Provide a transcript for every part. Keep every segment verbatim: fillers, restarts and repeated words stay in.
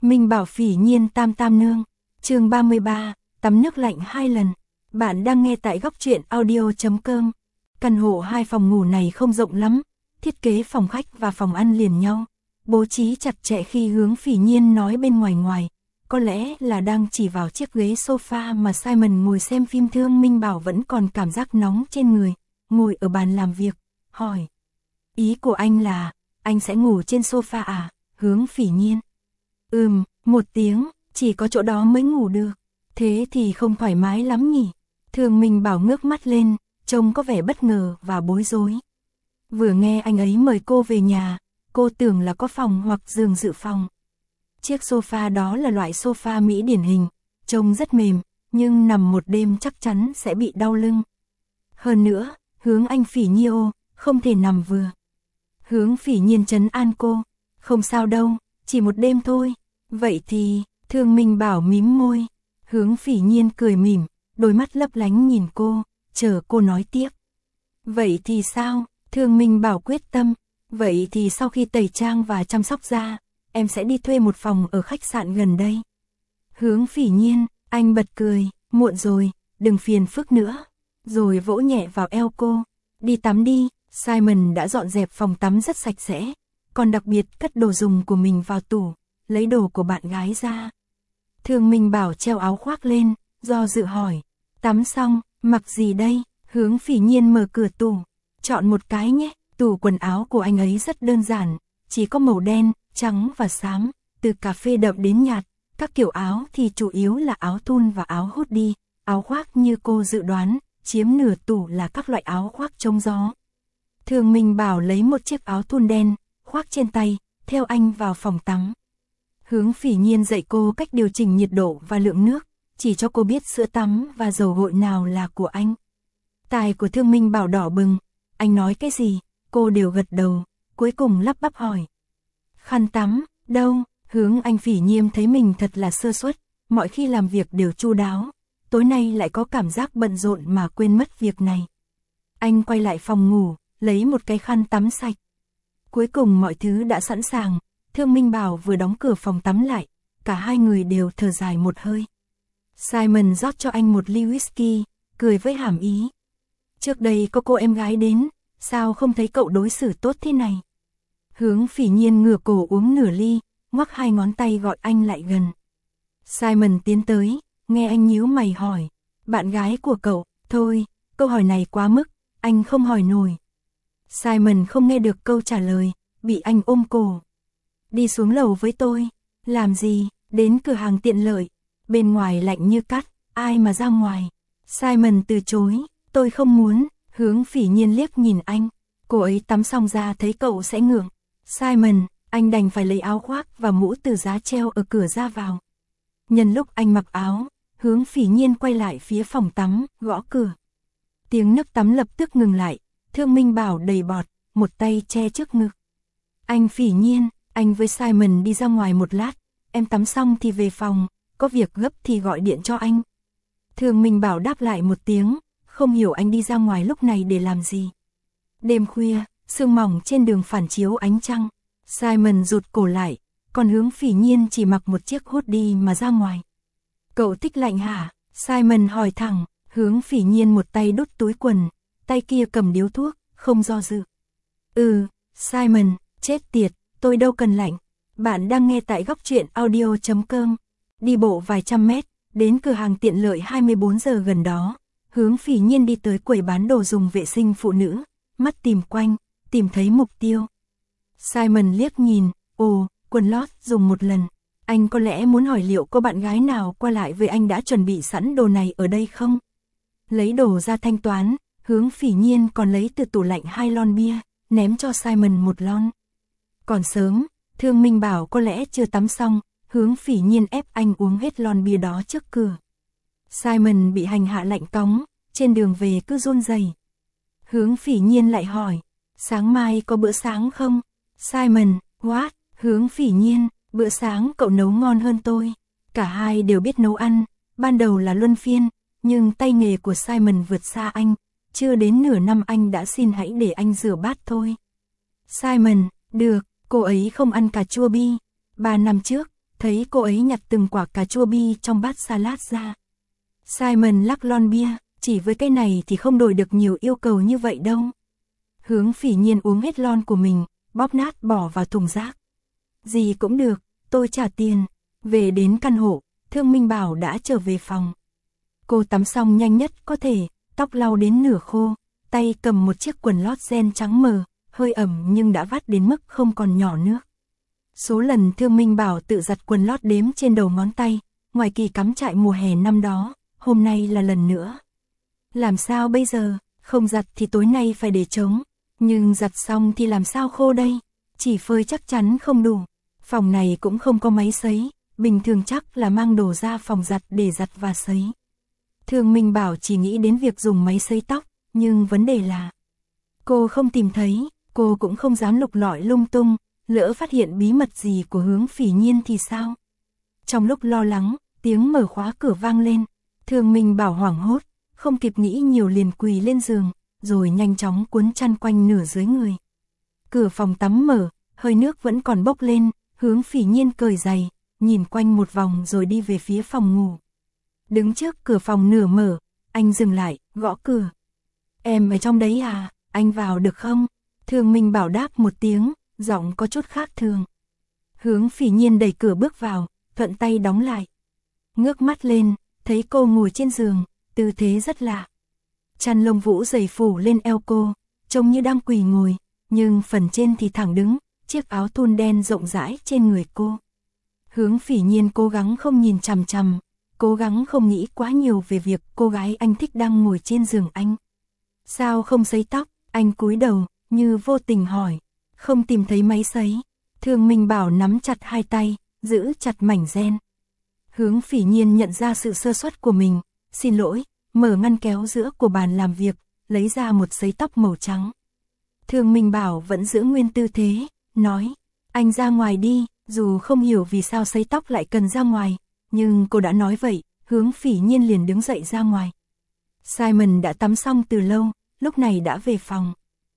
Minh Bảo Phỉ Nhiên Tam Tam Nương, chương ba mươi ba, tắm nước lạnh hai lần. Bạn đang nghe tại góc truyện audio chấm com. Căn hộ hai phòng ngủ này không rộng lắm, thiết kế phòng khách và phòng ăn liền nhau, bố trí chặt chẽ. Khi Hướng Phỉ Nhiên nói bên ngoài ngoài, có lẽ là đang chỉ vào chiếc ghế sofa mà Simon ngồi xem phim. Thương Minh Bảo vẫn còn cảm giác nóng trên người, ngồi ở bàn làm việc, hỏi. Ý của anh là, anh sẽ ngủ trên sofa à, Hướng Phỉ Nhiên? Ừm, một tiếng, chỉ có chỗ đó mới ngủ được. Thế thì không thoải mái lắm nhỉ? Thương Minh Bảo ngước mắt lên, trông có vẻ bất ngờ và bối rối. Vừa nghe anh ấy mời cô về nhà, cô tưởng là có phòng hoặc giường dự phòng. Chiếc sofa đó là loại sofa Mỹ điển hình, trông rất mềm, nhưng nằm một đêm chắc chắn sẽ bị đau lưng. Hơn nữa, Hướng anh Phỉ Nhiêu, không thể nằm vừa. Hướng Phỉ Nhiên trấn an cô, không sao đâu, chỉ một đêm thôi. Vậy thì, Thương Minh Bảo mím môi. Hướng Phỉ Nhiên cười mỉm, đôi mắt lấp lánh nhìn cô, chờ cô nói tiếp. Vậy thì sao? Thương Minh Bảo quyết tâm. Vậy thì sau khi tẩy trang và chăm sóc da, em sẽ đi thuê một phòng ở khách sạn gần đây. Hướng Phỉ Nhiên, anh bật cười, muộn rồi, đừng phiền phức nữa. Rồi vỗ nhẹ vào eo cô, đi tắm đi. Simon đã dọn dẹp phòng tắm rất sạch sẽ, còn đặc biệt cất đồ dùng của mình vào tủ, lấy đồ của bạn gái ra. Thương Minh Bảo treo áo khoác lên, do dự hỏi, tắm xong, mặc gì đây? Hướng Phỉ Nhiên mở cửa tủ, chọn một cái nhé. Tủ quần áo của anh ấy rất đơn giản, chỉ có màu đen, trắng và xám, từ cà phê đậm đến nhạt. Các kiểu áo thì chủ yếu là áo thun và áo hoodie, áo khoác như cô dự đoán, chiếm nửa tủ là các loại áo khoác chống gió. Thương Minh Bảo lấy một chiếc áo thun đen, khoác trên tay, theo anh vào phòng tắm. Hướng Phỉ Nhiên dạy cô cách điều chỉnh nhiệt độ và lượng nước, chỉ cho cô biết sữa tắm và dầu gội nào là của anh. Tai của Thương Minh Bảo đỏ bừng, anh nói cái gì, cô đều gật đầu, cuối cùng lắp bắp hỏi. Khăn tắm, đâu? Hướng anh Phỉ Nhiên thấy mình thật là sơ suất, mọi khi làm việc đều chu đáo, tối nay lại có cảm giác bận rộn mà quên mất việc này. Anh quay lại phòng ngủ, lấy một cái khăn tắm sạch. Cuối cùng mọi thứ đã sẵn sàng, Thương Minh Bảo vừa đóng cửa phòng tắm lại, cả hai người đều thở dài một hơi. Simon rót cho anh một ly whisky, cười với hàm ý. Trước đây có cô em gái đến, sao không thấy cậu đối xử tốt thế này? Hướng Phỉ Nhiên ngửa cổ uống nửa ly, ngoắc hai ngón tay gọi anh lại gần. Simon tiến tới, nghe anh nhíu mày hỏi, bạn gái của cậu? Thôi, câu hỏi này quá mức, anh không hỏi nổi. Simon không nghe được câu trả lời, bị anh ôm cổ. Đi xuống lầu với tôi. Làm gì? Đến cửa hàng tiện lợi. Bên ngoài lạnh như cắt, ai mà ra ngoài? Simon từ chối, tôi không muốn. Hướng Phỉ Nhiên liếc nhìn anh, cô ấy tắm xong ra thấy cậu sẽ ngượng. Simon, anh đành phải lấy áo khoác và mũ từ giá treo ở cửa ra vào. Nhân lúc anh mặc áo, Hướng Phỉ Nhiên quay lại phía phòng tắm, gõ cửa. Tiếng nước tắm lập tức ngừng lại. Thương Minh Bảo đầy bọt, một tay che trước ngực. Anh Phỉ Nhiên, anh với Simon đi ra ngoài một lát, em tắm xong thì về phòng, có việc gấp thì gọi điện cho anh. Thương Minh Bảo đáp lại một tiếng, không hiểu anh đi ra ngoài lúc này để làm gì. Đêm khuya, sương mỏng trên đường phản chiếu ánh trăng, Simon rụt cổ lại, còn Hướng Phỉ Nhiên chỉ mặc một chiếc hoodie mà ra ngoài. Cậu thích lạnh hả? Simon hỏi thẳng. Hướng Phỉ Nhiên một tay đút túi quần, tay kia cầm điếu thuốc, không do dự. Ừ, Simon, chết tiệt, tôi đâu cần lạnh. Bạn đang nghe tại góc truyện audio chấm com. Đi bộ vài trăm mét, đến cửa hàng tiện lợi hai mươi bốn giờ gần đó. Hướng Phỉ Nhiên đi tới quầy bán đồ dùng vệ sinh phụ nữ, mắt tìm quanh, tìm thấy mục tiêu. Simon liếc nhìn, ồ, quần lót dùng một lần. Anh có lẽ muốn hỏi liệu có bạn gái nào qua lại với anh đã chuẩn bị sẵn đồ này ở đây không? Lấy đồ ra thanh toán, Hướng Phỉ Nhiên còn lấy từ tủ lạnh hai lon bia, ném cho Simon một lon. Còn sớm, Thương Minh Bảo có lẽ chưa tắm xong, Hướng Phỉ Nhiên ép anh uống hết lon bia đó trước cửa. Simon bị hành hạ lạnh cóng, trên đường về cứ run rẩy. Hướng Phỉ Nhiên lại hỏi, sáng mai có bữa sáng không? Simon, what? Hướng Phỉ Nhiên, bữa sáng cậu nấu ngon hơn tôi. Cả hai đều biết nấu ăn, ban đầu là luân phiên, nhưng tay nghề của Simon vượt xa anh, chưa đến nửa năm anh đã xin hãy để anh rửa bát thôi. Simon, được, cô ấy không ăn cà chua bi. Ba năm trước, thấy cô ấy nhặt từng quả cà chua bi trong bát salad ra. Simon lắc lon bia, chỉ với cái này thì không đổi được nhiều yêu cầu như vậy đâu. Hướng Phỉ Nhiên uống hết lon của mình, bóp nát bỏ vào thùng rác. Gì cũng được, tôi trả tiền. Về đến căn hộ, Thương Minh Bảo đã trở về phòng. Cô tắm xong nhanh nhất có thể, tóc lau đến nửa khô, tay cầm một chiếc quần lót ren trắng mờ, hơi ẩm nhưng đã vắt đến mức không còn nhỏ nước. Số lần Thương Minh Bảo tự giặt quần lót đếm trên đầu ngón tay, ngoài kỳ cắm trại mùa hè năm đó, hôm nay là lần nữa. Làm sao bây giờ, không giặt thì tối nay phải để trống, nhưng giặt xong thì làm sao khô đây, chỉ phơi chắc chắn không đủ. Phòng này cũng không có máy sấy, bình thường chắc là mang đồ ra phòng giặt để giặt và sấy. Thương Minh Bảo chỉ nghĩ đến việc dùng máy sấy tóc, nhưng vấn đề là cô không tìm thấy, cô cũng không dám lục lọi lung tung, lỡ phát hiện bí mật gì của Hướng Phỉ Nhiên thì sao? Trong lúc lo lắng, tiếng mở khóa cửa vang lên, Thương Minh Bảo hoảng hốt, không kịp nghĩ nhiều liền quỳ lên giường, rồi nhanh chóng cuốn chăn quanh nửa dưới người. Cửa phòng tắm mở, hơi nước vẫn còn bốc lên, Hướng Phỉ Nhiên cởi giày, nhìn quanh một vòng rồi đi về phía phòng ngủ. Đứng trước cửa phòng nửa mở, anh dừng lại, gõ cửa. Em ở trong đấy à, anh vào được không? Thương Minh Bảo đáp một tiếng, giọng có chút khác thường. Hướng Phỉ Nhiên đẩy cửa bước vào, thuận tay đóng lại. Ngước mắt lên, thấy cô ngồi trên giường, tư thế rất lạ. Chăn lông vũ dày phủ lên eo cô, trông như đang quỳ ngồi, nhưng phần trên thì thẳng đứng, chiếc áo thun đen rộng rãi trên người cô. Hướng Phỉ Nhiên cố gắng không nhìn chằm chằm, cố gắng không nghĩ quá nhiều về việc cô gái anh thích đang ngồi trên giường anh. Sao không sấy tóc? Anh cúi đầu, như vô tình hỏi. Không tìm thấy máy sấy. Thương Minh Bảo nắm chặt hai tay, giữ chặt mảnh ren. Hướng Phỉ Nhiên nhận ra sự sơ suất của mình, xin lỗi, mở ngăn kéo giữa của bàn làm việc, lấy ra một sấy tóc màu trắng. Thương Minh Bảo vẫn giữ nguyên tư thế, nói, anh ra ngoài đi, dù không hiểu vì sao sấy tóc lại cần ra ngoài, nhưng cô đã nói vậy, Hướng Phỉ Nhiên liền đứng dậy ra ngoài. Simon đã tắm xong từ lâu, lúc này đã về phòng.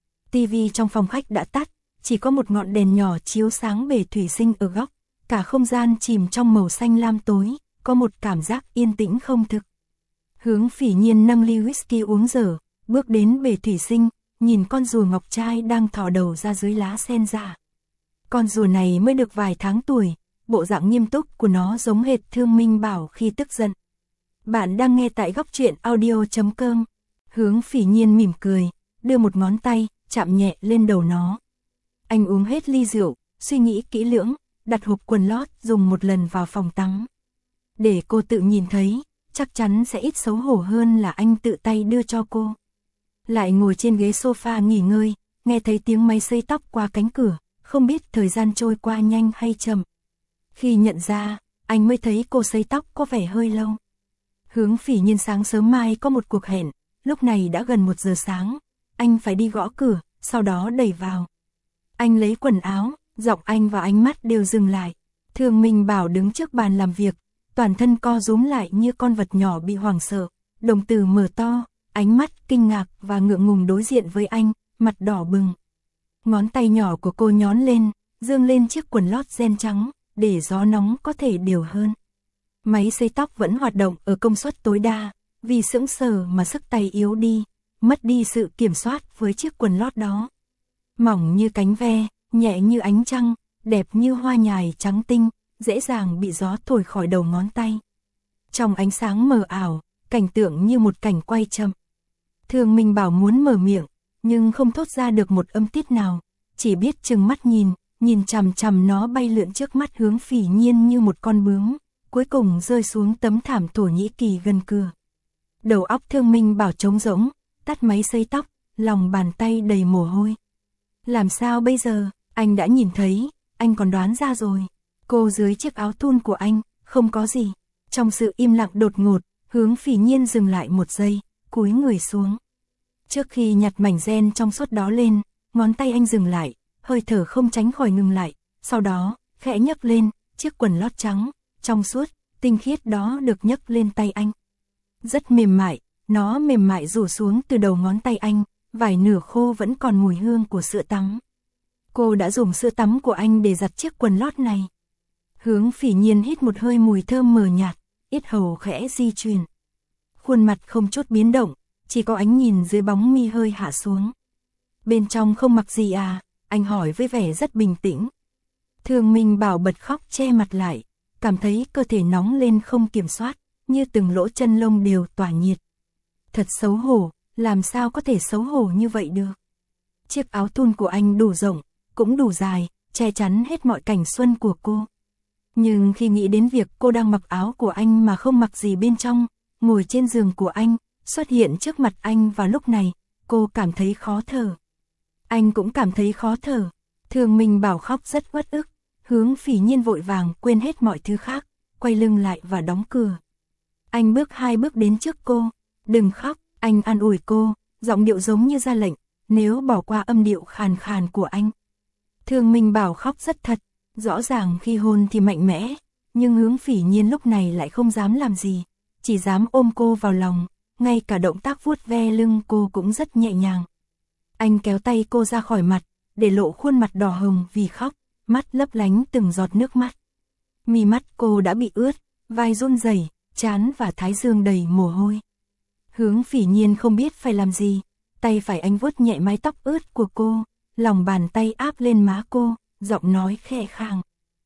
Tivi trong phòng khách đã tắt, chỉ có một ngọn đèn nhỏ chiếu sáng bể thủy sinh ở góc, cả không gian chìm trong màu xanh lam tối, có một cảm giác yên tĩnh không thực. Hướng Phỉ Nhiên nâng ly whisky uống dở, bước đến bể thủy sinh, nhìn con rùa ngọc trai đang thò đầu ra dưới lá sen già. Con rùa này mới được vài tháng tuổi, bộ dạng nghiêm túc của nó giống hệt Thương Minh Bảo khi tức giận. Bạn đang nghe tại góc truyện audio chấm com. Hướng Phỉ Nhiên mỉm cười, đưa một ngón tay, chạm nhẹ lên đầu nó. Anh uống hết ly rượu, suy nghĩ kỹ lưỡng, đặt hộp quần lót dùng một lần vào phòng tắm. Để cô tự nhìn thấy, chắc chắn sẽ ít xấu hổ hơn là anh tự tay đưa cho cô. Lại ngồi trên ghế sofa nghỉ ngơi, nghe thấy tiếng máy sấy tóc qua cánh cửa, không biết thời gian trôi qua nhanh hay chậm. Khi nhận ra, anh mới thấy cô sấy tóc có vẻ hơi lâu. Hướng Phỉ Nhiên sáng sớm mai có một cuộc hẹn, lúc này đã gần một giờ sáng, anh phải đi gõ cửa, sau đó đẩy vào. Anh lấy quần áo, giọng anh và ánh mắt đều dừng lại. Thương Minh Bảo đứng trước bàn làm việc, toàn thân co rúm lại như con vật nhỏ bị hoảng sợ, đồng tử mở to, ánh mắt kinh ngạc và ngượng ngùng đối diện với anh, mặt đỏ bừng. Ngón tay nhỏ của cô nhón lên, dương lên chiếc quần lót ren trắng, để gió nóng có thể đều hơn. Máy sấy tóc vẫn hoạt động ở công suất tối đa, vì sững sờ mà sức tay yếu đi, mất đi sự kiểm soát với chiếc quần lót đó. Mỏng như cánh ve, nhẹ như ánh trăng, đẹp như hoa nhài trắng tinh, dễ dàng bị gió thổi khỏi đầu ngón tay. Trong ánh sáng mờ ảo, cảnh tượng như một cảnh quay chậm. Thương Minh Bảo muốn mở miệng, nhưng không thốt ra được một âm tiết nào, chỉ biết trừng mắt nhìn, nhìn chằm chằm nó bay lượn trước mắt Hướng Phỉ Nhiên như một con bướm, cuối cùng rơi xuống tấm thảm Thổ Nhĩ Kỳ gần cửa. Đầu óc Thương Minh Bảo trống rỗng, tắt máy sấy tóc, lòng bàn tay đầy mồ hôi. Làm sao bây giờ, anh đã nhìn thấy, anh còn đoán ra rồi. Cô dưới chiếc áo thun của anh, không có gì. Trong sự im lặng đột ngột, Hướng Phỉ Nhiên dừng lại một giây, cúi người xuống. Trước khi nhặt mảnh ren trong suốt đó lên, ngón tay anh dừng lại, hơi thở không tránh khỏi ngừng lại, sau đó, khẽ nhấc lên, chiếc quần lót trắng, trong suốt, tinh khiết đó được nhấc lên tay anh. Rất mềm mại, nó mềm mại rủ xuống từ đầu ngón tay anh, vài nửa khô vẫn còn mùi hương của sữa tắm. Cô đã dùng sữa tắm của anh để giặt chiếc quần lót này. Hướng Phỉ Nhiên hít một hơi mùi thơm mờ nhạt, yết hầu khẽ di chuyển. Khuôn mặt không chút biến động, chỉ có ánh nhìn dưới bóng mi hơi hạ xuống. Bên trong không mặc gì à? Anh hỏi với vẻ rất bình tĩnh. Thường Minh Bảo bật khóc che mặt lại, cảm thấy cơ thể nóng lên không kiểm soát, như từng lỗ chân lông đều tỏa nhiệt. Thật xấu hổ, làm sao có thể xấu hổ như vậy được? Chiếc áo thun của anh đủ rộng, cũng đủ dài, che chắn hết mọi cảnh xuân của cô. Nhưng khi nghĩ đến việc cô đang mặc áo của anh mà không mặc gì bên trong, ngồi trên giường của anh, xuất hiện trước mặt anh vào lúc này, cô cảm thấy khó thở. Anh cũng cảm thấy khó thở. Thường Minh Bảo khóc rất uất ức. Hướng Phỉ Nhiên vội vàng quên hết mọi thứ khác, quay lưng lại và đóng cửa. Anh bước hai bước đến trước cô. Đừng khóc, anh an ủi cô, giọng điệu giống như ra lệnh, nếu bỏ qua âm điệu khàn khàn của anh. Thường Minh Bảo khóc rất thật, rõ ràng khi hôn thì mạnh mẽ, nhưng Hướng Phỉ Nhiên lúc này lại không dám làm gì, chỉ dám ôm cô vào lòng, ngay cả động tác vuốt ve lưng cô cũng rất nhẹ nhàng. Anh kéo tay cô ra khỏi mặt, để lộ khuôn mặt đỏ hồng vì khóc, mắt lấp lánh từng giọt nước mắt. Mi mắt cô đã bị ướt, vai run rẩy, trán và thái dương đầy mồ hôi. Hướng Phỉ Nhiên không biết phải làm gì, tay phải anh vuốt nhẹ mái tóc ướt của cô, lòng bàn tay áp lên má cô, giọng nói khẽ khàng.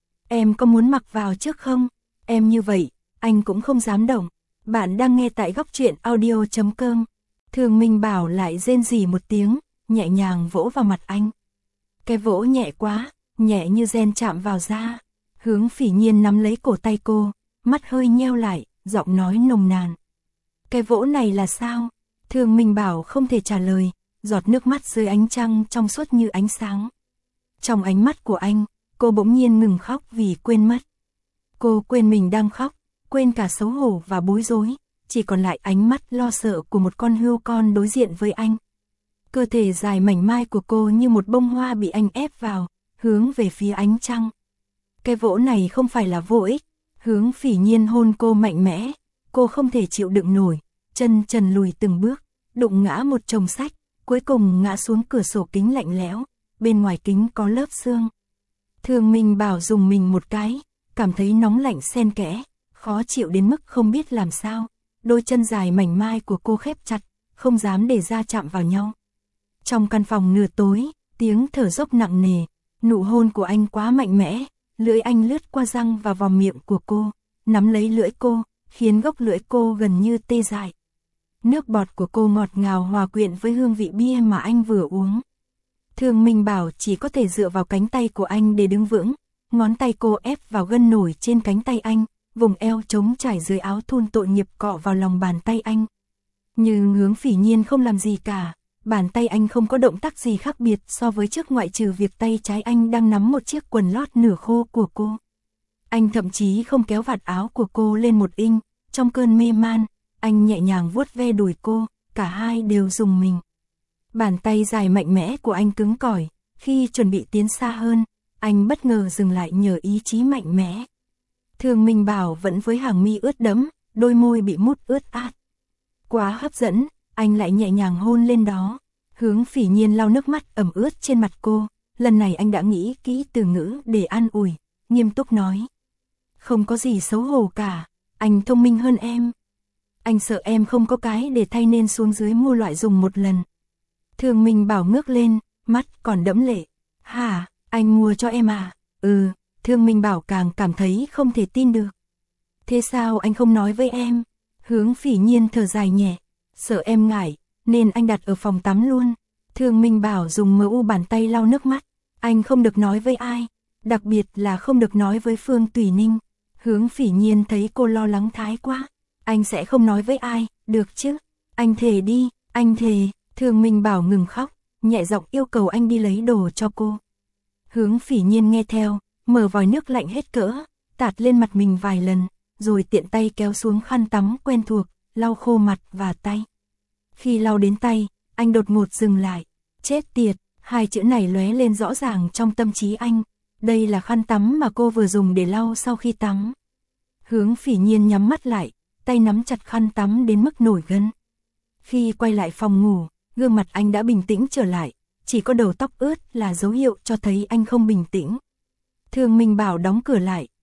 Em có muốn mặc vào trước không? Em như vậy, anh cũng không dám động. Bạn đang nghe tại góc truyện audio chấm com. Thường Minh Bảo lại rên rỉ một tiếng, nhẹ nhàng vỗ vào mặt anh. Cái vỗ nhẹ quá, nhẹ như ren chạm vào da. Hướng Phỉ Nhiên nắm lấy cổ tay cô, mắt hơi nheo lại, giọng nói nồng nàn. Cái vỗ này là sao? Thường Minh Bảo không thể trả lời, giọt nước mắt dưới ánh trăng trong suốt như ánh sáng. Trong ánh mắt của anh, cô bỗng nhiên ngừng khóc vì quên mất. Cô quên mình đang khóc, quên cả xấu hổ và bối rối, chỉ còn lại ánh mắt lo sợ của một con hươu con đối diện với anh. Cơ thể dài mảnh mai của cô như một bông hoa bị anh ép vào, hướng về phía ánh trăng. Cái vỗ này không phải là vô ích. Hướng Phỉ Nhiên hôn cô mạnh mẽ, cô không thể chịu đựng nổi, chân trần lùi từng bước, đụng ngã một chồng sách, cuối cùng ngã xuống cửa sổ kính lạnh lẽo, bên ngoài kính có lớp sương. Thường Minh Bảo dùng mình một cái, cảm thấy nóng lạnh xen kẽ, khó chịu đến mức không biết làm sao. Đôi chân dài mảnh mai của cô khép chặt, không dám để da chạm vào nhau. Trong căn phòng nửa tối, tiếng thở dốc nặng nề, nụ hôn của anh quá mạnh mẽ, lưỡi anh lướt qua răng và vào miệng của cô, nắm lấy lưỡi cô, khiến gốc lưỡi cô gần như tê dại. Nước bọt của cô ngọt ngào hòa quyện với hương vị bia mà anh vừa uống. Thường Minh Bảo chỉ có thể dựa vào cánh tay của anh để đứng vững, ngón tay cô ép vào gân nổi trên cánh tay anh, vùng eo trống trải dưới áo thun tội nghiệp cọ vào lòng bàn tay anh. Nhưng Hướng Phỉ Nhiên không làm gì cả, bàn tay anh không có động tác gì khác biệt so với trước ngoại trừ việc tay trái anh đang nắm một chiếc quần lót nửa khô của cô. Anh thậm chí không kéo vạt áo của cô lên một inch, trong cơn mê man, anh nhẹ nhàng vuốt ve đùi cô, cả hai đều rùng mình. Bàn tay dài mạnh mẽ của anh cứng cỏi, khi chuẩn bị tiến xa hơn, anh bất ngờ dừng lại nhờ ý chí mạnh mẽ. Thường Minh Bảo vẫn với hàng mi ướt đẫm, đôi môi bị mút ướt át. Quá hấp dẫn, anh lại nhẹ nhàng hôn lên đó. Hướng Phỉ Nhiên lau nước mắt ẩm ướt trên mặt cô, lần này anh đã nghĩ kỹ từ ngữ để an ủi, nghiêm túc nói. Không có gì xấu hổ cả, anh thông minh hơn em. Anh sợ em không có cái để thay nên xuống dưới mua loại dùng một lần. Thường Minh Bảo ngước lên, mắt còn đẫm lệ. Hả, anh mua cho em à? Ừ, Thường Minh Bảo càng cảm thấy không thể tin được. Thế sao anh không nói với em? Hướng Phỉ Nhiên thở dài nhẹ, sợ em ngại, nên anh đặt ở phòng tắm luôn. Thường Minh Bảo dùng mờ u bàn tay lau nước mắt. Anh không được nói với ai, đặc biệt là không được nói với Phương Tùy Ninh. Hướng Phỉ Nhiên thấy cô lo lắng thái quá. Anh sẽ không nói với ai, được chứ? Anh thề đi, anh thề. Thường Minh Bảo ngừng khóc, nhẹ giọng yêu cầu anh đi lấy đồ cho cô. Hướng Phỉ Nhiên nghe theo, mở vòi nước lạnh hết cỡ, tạt lên mặt mình vài lần, rồi tiện tay kéo xuống khăn tắm quen thuộc, lau khô mặt và tay. Khi lau đến tay, anh đột ngột dừng lại. Chết tiệt, hai chữ này lóe lên rõ ràng trong tâm trí anh. Đây là khăn tắm mà cô vừa dùng để lau sau khi tắm. Hướng Phỉ Nhiên nhắm mắt lại, tay nắm chặt khăn tắm đến mức nổi gân. Khi quay lại phòng ngủ, gương mặt anh đã bình tĩnh trở lại, chỉ có đầu tóc ướt là dấu hiệu cho thấy anh không bình tĩnh. Thường Minh Bảo đóng cửa lại,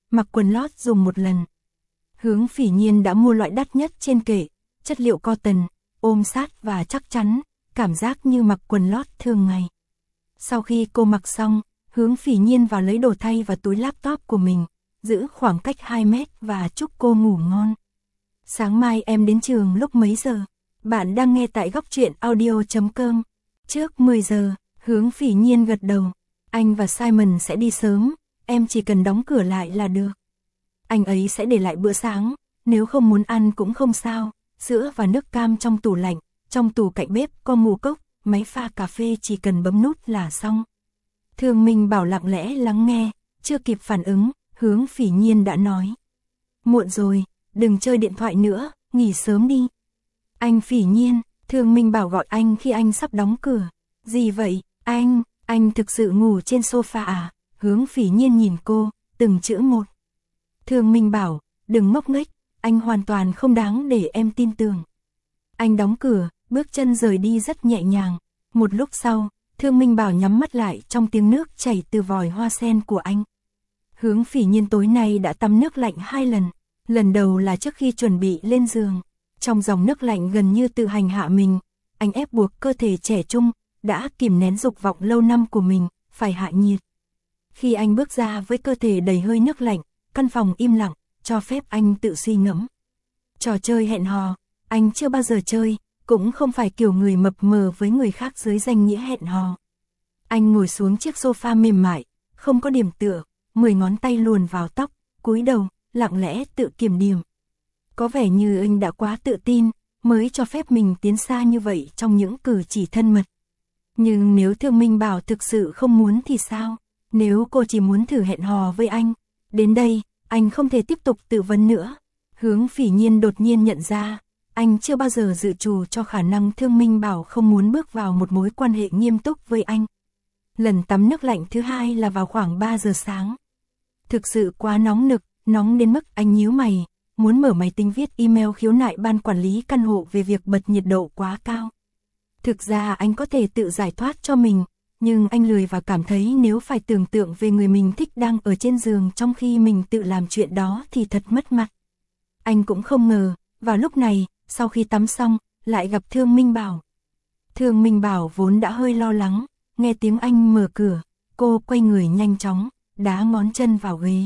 mặc quần lót dùng một lần. Hướng Phỉ Nhiên đã mua loại đắt nhất trên kệ, chất liệu cotton, ôm sát và chắc chắn, cảm giác như mặc quần lót thường ngày. Sau khi cô mặc xong, Hướng Phỉ Nhiên vào lấy đồ thay và túi laptop của mình, giữ khoảng cách hai mét và chúc cô ngủ ngon. Sáng mai em đến trường lúc mấy giờ? Bạn đang nghe tại góc truyện audio chấm com. Trước mười giờ, Hướng Phỉ Nhiên gật đầu. Anh và Simon sẽ đi sớm, em chỉ cần đóng cửa lại là được. Anh ấy sẽ để lại bữa sáng, nếu không muốn ăn cũng không sao, sữa và nước cam trong tủ lạnh, trong tủ cạnh bếp có ngũ cốc, máy pha cà phê chỉ cần bấm nút là xong. Thương Minh Bảo lặng lẽ lắng nghe, chưa kịp phản ứng, Hướng Phỉ Nhiên đã nói. Muộn rồi, đừng chơi điện thoại nữa, nghỉ sớm đi. Anh Phỉ Nhiên, Thương Minh Bảo gọi anh khi anh sắp đóng cửa. Gì vậy, anh, anh thực sự ngủ trên sofa à? Hướng Phỉ Nhiên nhìn cô, từng chữ một. Thương Minh Bảo, đừng ngốc nghếch, anh hoàn toàn không đáng để em tin tưởng. Anh đóng cửa, bước chân rời đi rất nhẹ nhàng. Một lúc sau, Thương Minh Bảo nhắm mắt lại trong tiếng nước chảy từ vòi hoa sen của anh. Hướng Phỉ Nhiên tối nay đã tắm nước lạnh hai lần. Lần đầu là trước khi chuẩn bị lên giường. Trong dòng nước lạnh gần như tự hành hạ mình, anh ép buộc cơ thể trẻ trung, đã kìm nén dục vọng lâu năm của mình, phải hạ nhiệt. Khi anh bước ra với cơ thể đầy hơi nước lạnh, căn phòng im lặng, cho phép anh tự suy ngẫm. Trò chơi hẹn hò, anh chưa bao giờ chơi, cũng không phải kiểu người mập mờ với người khác dưới danh nghĩa hẹn hò. Anh ngồi xuống chiếc sofa mềm mại, không có điểm tựa, mười ngón tay luồn vào tóc, cúi đầu, lặng lẽ tự kiểm điểm. Có vẻ như anh đã quá tự tin, mới cho phép mình tiến xa như vậy trong những cử chỉ thân mật. Nhưng nếu Thương Minh Bảo thực sự không muốn thì sao? Nếu cô chỉ muốn thử hẹn hò với anh, đến đây, anh không thể tiếp tục tự vấn nữa. Hướng Phỉ Nhiên đột nhiên nhận ra, anh chưa bao giờ dự trù cho khả năng Thương Minh Bảo không muốn bước vào một mối quan hệ nghiêm túc với anh. Lần tắm nước lạnh thứ hai là vào khoảng ba giờ sáng. Thực sự quá nóng nực, nóng đến mức anh nhíu mày, muốn mở máy tính viết email khiếu nại ban quản lý căn hộ về việc bật nhiệt độ quá cao. Thực ra anh có thể tự giải thoát cho mình, nhưng anh lười và cảm thấy nếu phải tưởng tượng về người mình thích đang ở trên giường trong khi mình tự làm chuyện đó thì thật mất mặt. Anh cũng không ngờ, vào lúc này, sau khi tắm xong, lại gặp Thương Minh Bảo. Thương Minh Bảo vốn đã hơi lo lắng, nghe tiếng anh mở cửa, cô quay người nhanh chóng, đá ngón chân vào ghế.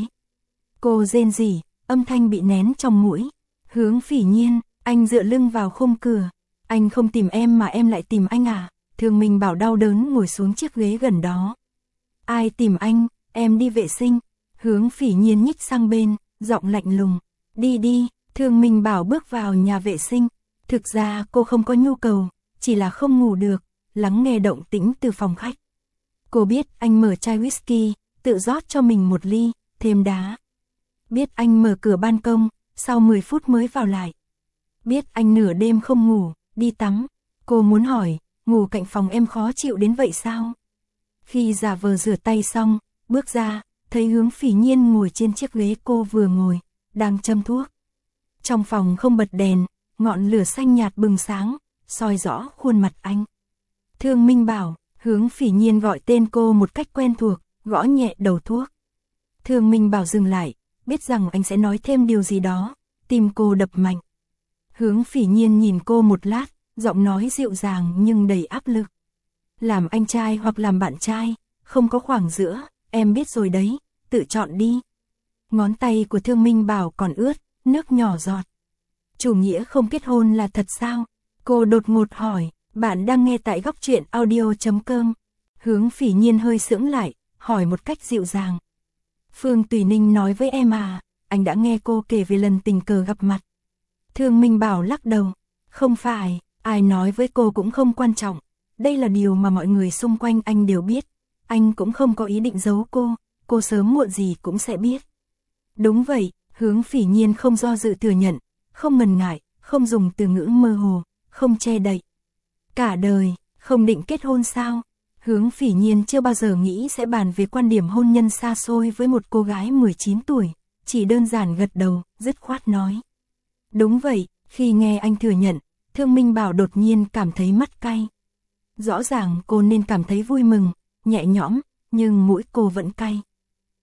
Cô rên rỉ, âm thanh bị nén trong mũi. Hướng Phỉ Nhiên, anh dựa lưng vào khung cửa. Anh không tìm em mà em lại tìm anh à? Thương Minh Bảo đau đớn ngồi xuống chiếc ghế gần đó. Ai tìm anh, em đi vệ sinh. Hướng Phỉ Nhiên nhích sang bên, giọng lạnh lùng. Đi đi, Thương Minh Bảo bước vào nhà vệ sinh. Thực ra cô không có nhu cầu, chỉ là không ngủ được, lắng nghe động tĩnh từ phòng khách. Cô biết anh mở chai whisky, tự rót cho mình một ly, thêm đá. Biết anh mở cửa ban công, sau mười phút mới vào lại. Biết anh nửa đêm không ngủ, đi tắm. Cô muốn hỏi, ngủ cạnh phòng em khó chịu đến vậy sao? Khi giả vờ rửa tay xong, bước ra, thấy Hướng Phỉ Nhiên ngồi trên chiếc ghế cô vừa ngồi, đang châm thuốc. Trong phòng không bật đèn, ngọn lửa xanh nhạt bừng sáng, soi rõ khuôn mặt anh. Thương Minh Bảo, Hướng Phỉ Nhiên gọi tên cô một cách quen thuộc, gõ nhẹ đầu thuốc. Thương Minh Bảo dừng lại, biết rằng anh sẽ nói thêm điều gì đó, tim cô đập mạnh. Hướng Phỉ Nhiên nhìn cô một lát, giọng nói dịu dàng nhưng đầy áp lực. Làm anh trai hoặc làm bạn trai, không có khoảng giữa, em biết rồi đấy, tự chọn đi. Ngón tay của Thương Minh Bảo còn ướt, nước nhỏ giọt. Chủ nghĩa không kết hôn là thật sao? Cô đột ngột hỏi, bạn đang nghe tại góc truyện audio chấm com. Hướng Phỉ Nhiên hơi sững lại, hỏi một cách dịu dàng. Phương Tùy Ninh nói với em à, anh đã nghe cô kể về lần tình cờ gặp mặt. Thương Minh Bảo lắc đầu, không phải, ai nói với cô cũng không quan trọng. Đây là điều mà mọi người xung quanh anh đều biết. Anh cũng không có ý định giấu cô, cô sớm muộn gì cũng sẽ biết. Đúng vậy, Hướng Phỉ Nhiên không do dự thừa nhận, không ngần ngại, không dùng từ ngữ mơ hồ, không che đậy. Cả đời, không định kết hôn sao? Hướng Phỉ Nhiên chưa bao giờ nghĩ sẽ bàn về quan điểm hôn nhân xa xôi với một cô gái mười chín tuổi, chỉ đơn giản gật đầu, dứt khoát nói. Đúng vậy, khi nghe anh thừa nhận, Thương Minh Bảo đột nhiên cảm thấy mắt cay. Rõ ràng cô nên cảm thấy vui mừng, nhẹ nhõm, nhưng mũi cô vẫn cay.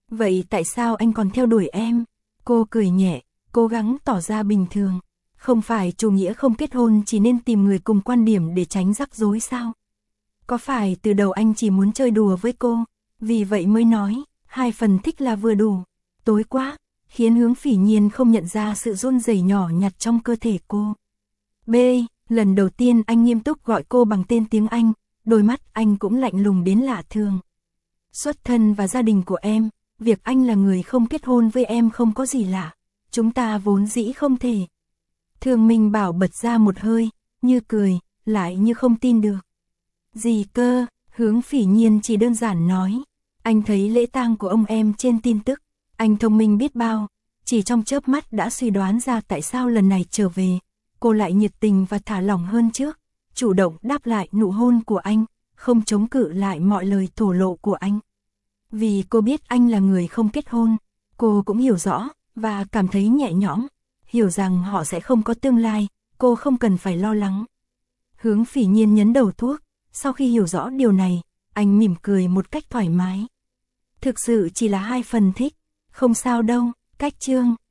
Vậy tại sao anh còn theo đuổi em? Cô cười nhẹ, cố gắng tỏ ra bình thường. Không phải chủ nghĩa không kết hôn chỉ nên tìm người cùng quan điểm để tránh rắc rối sao? Có phải từ đầu anh chỉ muốn chơi đùa với cô, vì vậy mới nói, hai phần thích là vừa đủ. Tối quá, khiến Hướng Phỉ Nhiên không nhận ra sự run rẩy nhỏ nhặt trong cơ thể cô. B. Lần đầu tiên anh nghiêm túc gọi cô bằng tên tiếng Anh, đôi mắt anh cũng lạnh lùng đến lạ thường. Xuất thân và gia đình của em, việc anh là người không kết hôn với em không có gì lạ. Chúng ta vốn dĩ không thể. Thường Minh Bảo bật ra một hơi, như cười, lại như không tin được. Gì cơ? Hướng Phỉ Nhiên chỉ đơn giản nói. Anh thấy lễ tang của ông em trên tin tức. Anh thông minh biết bao, chỉ trong chớp mắt đã suy đoán ra tại sao lần này trở về, cô lại nhiệt tình và thả lỏng hơn trước, chủ động đáp lại nụ hôn của anh, không chống cự lại mọi lời thổ lộ của anh. Vì cô biết anh là người không kết hôn, cô cũng hiểu rõ, và cảm thấy nhẹ nhõm, hiểu rằng họ sẽ không có tương lai, cô không cần phải lo lắng. Hướng Phỉ Nhiên nhấn đầu thuốc, sau khi hiểu rõ điều này, anh mỉm cười một cách thoải mái. Thực sự chỉ là hai phần thích, không sao đâu, cách chương.